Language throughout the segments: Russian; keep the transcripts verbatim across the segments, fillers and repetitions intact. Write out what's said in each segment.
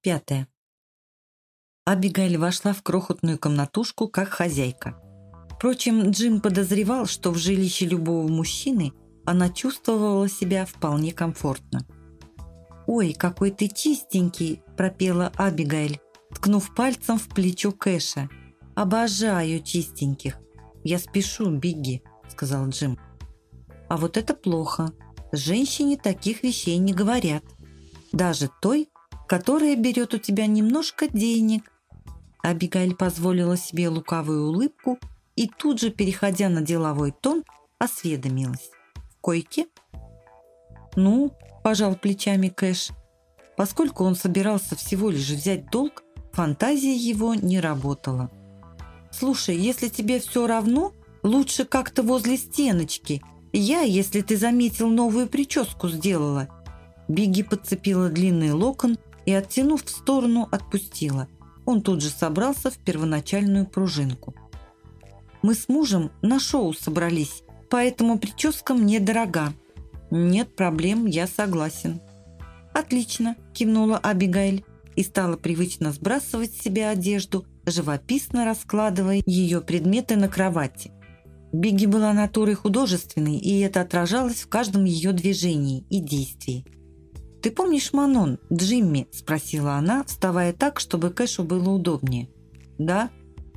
Пятое. Абигейль вошла в крохотную комнатушку как хозяйка. Впрочем, Джим подозревал, что в жилище любого мужчины она чувствовала себя вполне комфортно. «Ой, какой ты чистенький!» – пропела Абигейль, ткнув пальцем в плечо Кэша. «Обожаю чистеньких!» «Я спешу, Бигги», – сказал Джим. «А вот это плохо. Женщине таких вещей не говорят. Даже той, которая берет у тебя немножко денег». Абигейль позволила себе лукавую улыбку и тут же, переходя на деловой тон, осведомилась. «В койке?» «Ну», – пожал плечами Кэш. Поскольку он собирался всего лишь взять долг, фантазия его не работала. «Слушай, если тебе все равно, лучше как-то возле стеночки. Я, если ты заметил, новую прическу сделала». Бигги подцепила длинный локон и, оттянув в сторону, отпустила. Он тут же собрался в первоначальную пружинку. «Мы с мужем на шоу собрались, поэтому прическа мне дорога». «Нет проблем, я согласен». «Отлично», – кивнула Абигейль и стала привычно сбрасывать с себя одежду, живописно раскладывая ее предметы на кровати. Бигги была натурой художественной, и это отражалось в каждом ее движении и действии. «Ты помнишь Манон, Джимми?» – спросила она, вставая так, чтобы Кэшу было удобнее. «Да».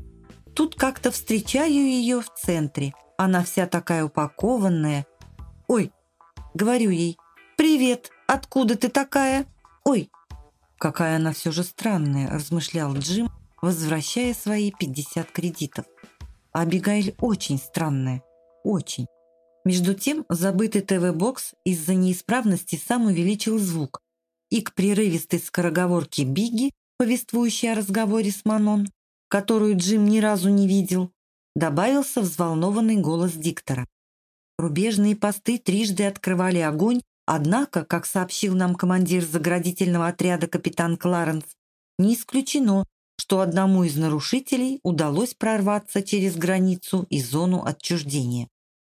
«Тут как-то встречаю ее в центре. Она вся такая упакованная. Ой!» – говорю ей. «Привет! Откуда ты такая?» «Ой!» «Какая она все же странная», – размышлял Джим, возвращая свои пятьдесят кредитов. Абигейль очень странная. Очень. Между тем, забытый ТВ-бокс из-за неисправности сам увеличил звук, и к прерывистой скороговорке Бигги, повествующей о разговоре с Манон, которую Джим ни разу не видел, добавился взволнованный голос диктора. Рубежные посты трижды открывали огонь, однако, как сообщил нам командир заградительного отряда капитан Кларенс, не исключено, что одному из нарушителей удалось прорваться через границу и зону отчуждения.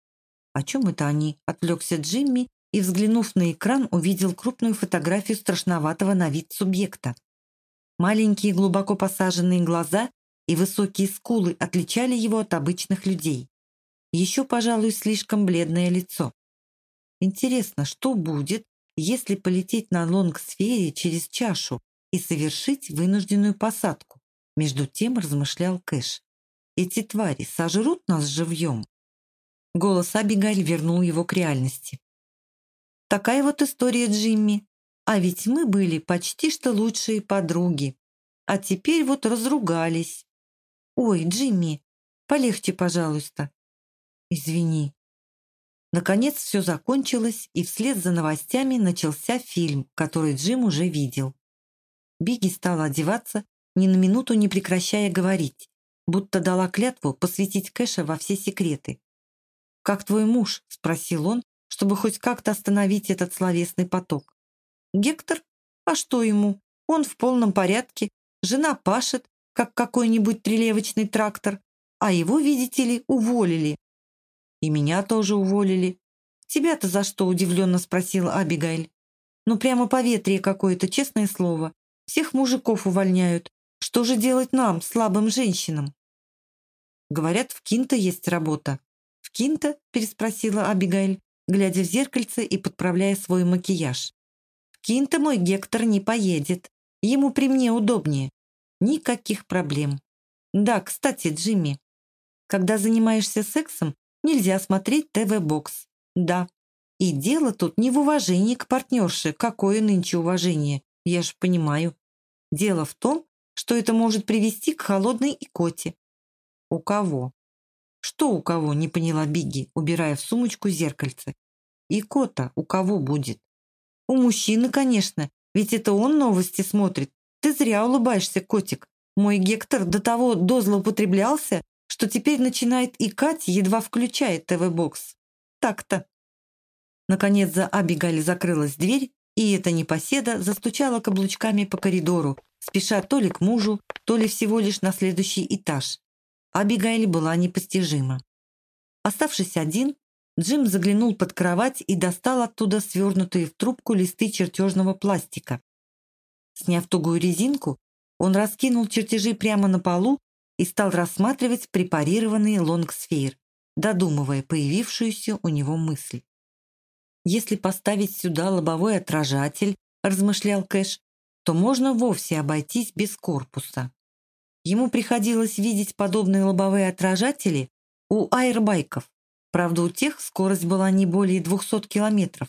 «О чем это они?» – отвлекся Джимми и, взглянув на экран, увидел крупную фотографию страшноватого на вид субъекта. Маленькие глубоко посаженные глаза и высокие скулы отличали его от обычных людей. Еще, пожалуй, слишком бледное лицо. Интересно, что будет, если полететь на лонгсфере через чашу и совершить вынужденную посадку? Между тем размышлял Кэш. Эти твари сожрут нас живьем? Голос Абигейль вернул его к реальности. «Такая вот история, Джимми. А ведь мы были почти что лучшие подруги. А теперь вот разругались. Ой, Джимми, полегче, пожалуйста». «Извини». Наконец все закончилось, и вслед за новостями начался фильм, который Джим уже видел. Бигги стала одеваться, ни на минуту не прекращая говорить, будто дала клятву посвятить Кэша во все секреты. «Как твой муж?» – спросил он, чтобы хоть как-то остановить этот словесный поток. «Гектор? А что ему? Он в полном порядке, жена пашет, как какой-нибудь трелевочный трактор, а его, видите ли, уволили». «И меня тоже уволили». «Тебя-то за что?» – удивленно спросила Абигейль. «Ну прямо поветрие какое-то, честное слово. Всех мужиков увольняют. Что же делать нам, слабым женщинам?» «Говорят, в Кинто есть работа». «В Кинто?» – переспросила Абигейль, глядя в зеркальце и подправляя свой макияж. «В Кинто мой Гектор не поедет. Ему при мне удобнее. Никаких проблем. Да, кстати, Джимми, когда занимаешься сексом, нельзя смотреть ТВ-бокс. Да. И дело тут не в уважении к партнерше. Какое нынче уважение? Я ж понимаю. Дело в том, что это может привести к холодной икоте». «У кого?» «Что у кого?» – не поняла Бигги, убирая в сумочку зеркальце. «Икота у кого будет?» «У мужчины, конечно, ведь это он новости смотрит. Ты зря улыбаешься, котик. Мой Гектор до того дозлоупотреблялся, что теперь начинает икать, едва включает ТВ-бокс. Так-то». Наконец за Абигейль закрылась дверь, и эта непоседа застучала каблучками по коридору, спеша то ли к мужу, то ли всего лишь на следующий этаж. Абигейль была непостижима. Оставшись один, Джим заглянул под кровать и достал оттуда свернутые в трубку листы чертежного пластика. Сняв тугую резинку, он раскинул чертежи прямо на полу и стал рассматривать препарированный лонгсфейр, додумывая появившуюся у него мысль. «Если поставить сюда лобовой отражатель, — размышлял Кэш, — то можно вовсе обойтись без корпуса». Ему приходилось видеть подобные лобовые отражатели у аэрбайков, правда, у тех скорость была не более двухсот километров.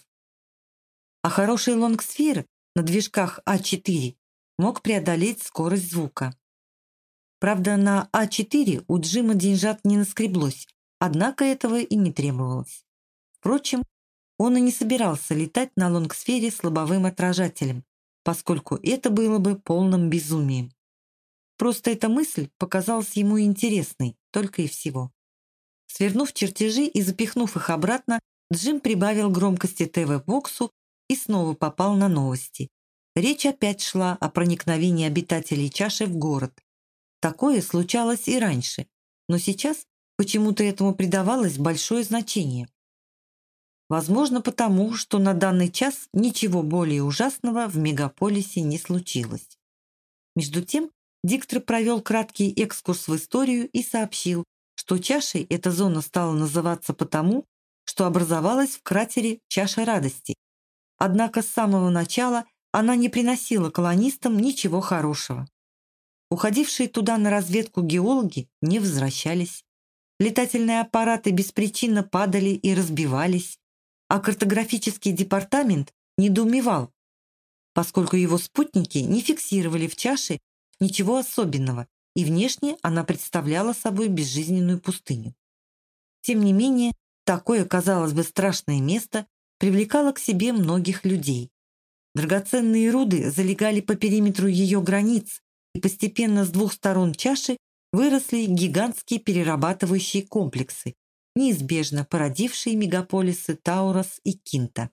А хороший лонгсфейр на движках А четыре мог преодолеть скорость звука. Правда, на А четыре у Джима деньжат не наскреблось, однако этого и не требовалось. Впрочем, он и не собирался летать на лонгсфере с лобовым отражателем, поскольку это было бы полным безумием. Просто эта мысль показалась ему интересной, только и всего. Свернув чертежи и запихнув их обратно, Джим прибавил громкости ТВ-боксу и снова попал на новости. Речь опять шла о проникновении обитателей чаши в город. Такое случалось и раньше, но сейчас почему-то этому придавалось большое значение. Возможно, потому, что на данный час ничего более ужасного в мегаполисе не случилось. Между тем, диктор провел краткий экскурс в историю и сообщил, что чашей эта зона стала называться потому, что образовалась в кратере Чаша Радости. Однако с самого начала она не приносила колонистам ничего хорошего. Уходившие туда на разведку геологи не возвращались. Летательные аппараты беспричинно падали и разбивались, а картографический департамент недоумевал, поскольку его спутники не фиксировали в чаше ничего особенного, и внешне она представляла собой безжизненную пустыню. Тем не менее, такое, казалось бы, страшное место привлекало к себе многих людей. Драгоценные руды залегали по периметру ее границ, и постепенно с двух сторон чаши выросли гигантские перерабатывающие комплексы, неизбежно породившие мегаполисы Таурос и Кинта.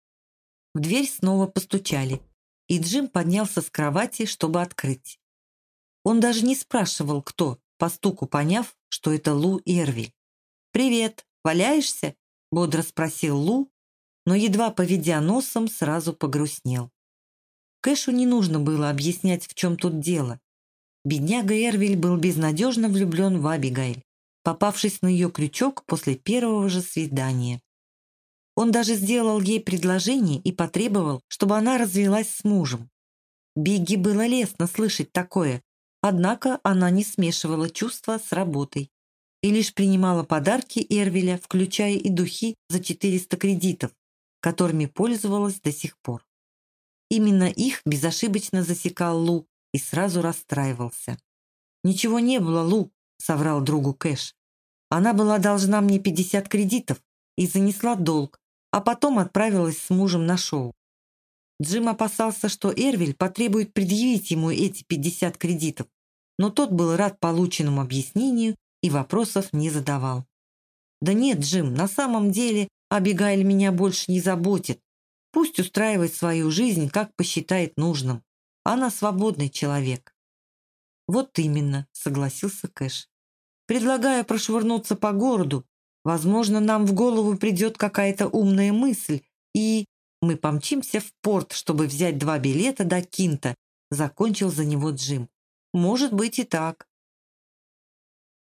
В дверь снова постучали, и Джим поднялся с кровати, чтобы открыть. Он даже не спрашивал, кто, по стуку поняв, что это Лу Эрвиль. «Привет, валяешься?» — бодро спросил Лу, но, едва поведя носом, сразу погрустнел. Кэшу не нужно было объяснять, в чем тут дело. Бедняга Эрвиль был безнадежно влюблен в Абигайль, попавшись на ее крючок после первого же свидания. Он даже сделал ей предложение и потребовал, чтобы она развелась с мужем. Бигги было лестно слышать такое, однако она не смешивала чувства с работой и лишь принимала подарки Эрвиля, включая и духи за четыреста кредитов, которыми пользовалась до сих пор. Именно их безошибочно засекал Лу и сразу расстраивался. «Ничего не было, Лу», — соврал другу Кэш. «Она была должна мне пятьдесят кредитов и занесла долг, а потом отправилась с мужем на шоу». Джим опасался, что Эрвиль потребует предъявить ему эти пятьдесят кредитов, но тот был рад полученному объяснению и вопросов не задавал. «Да нет, Джим, на самом деле Абигайль меня больше не заботит. Пусть устраивает свою жизнь, как посчитает нужным. Она свободный человек». «Вот именно», — согласился Кэш. «Предлагаю прошвырнуться по городу. Возможно, нам в голову придет какая-то умная мысль, и мы помчимся в порт, чтобы взять два билета до Кинта», — закончил за него Джим. «Может быть и так.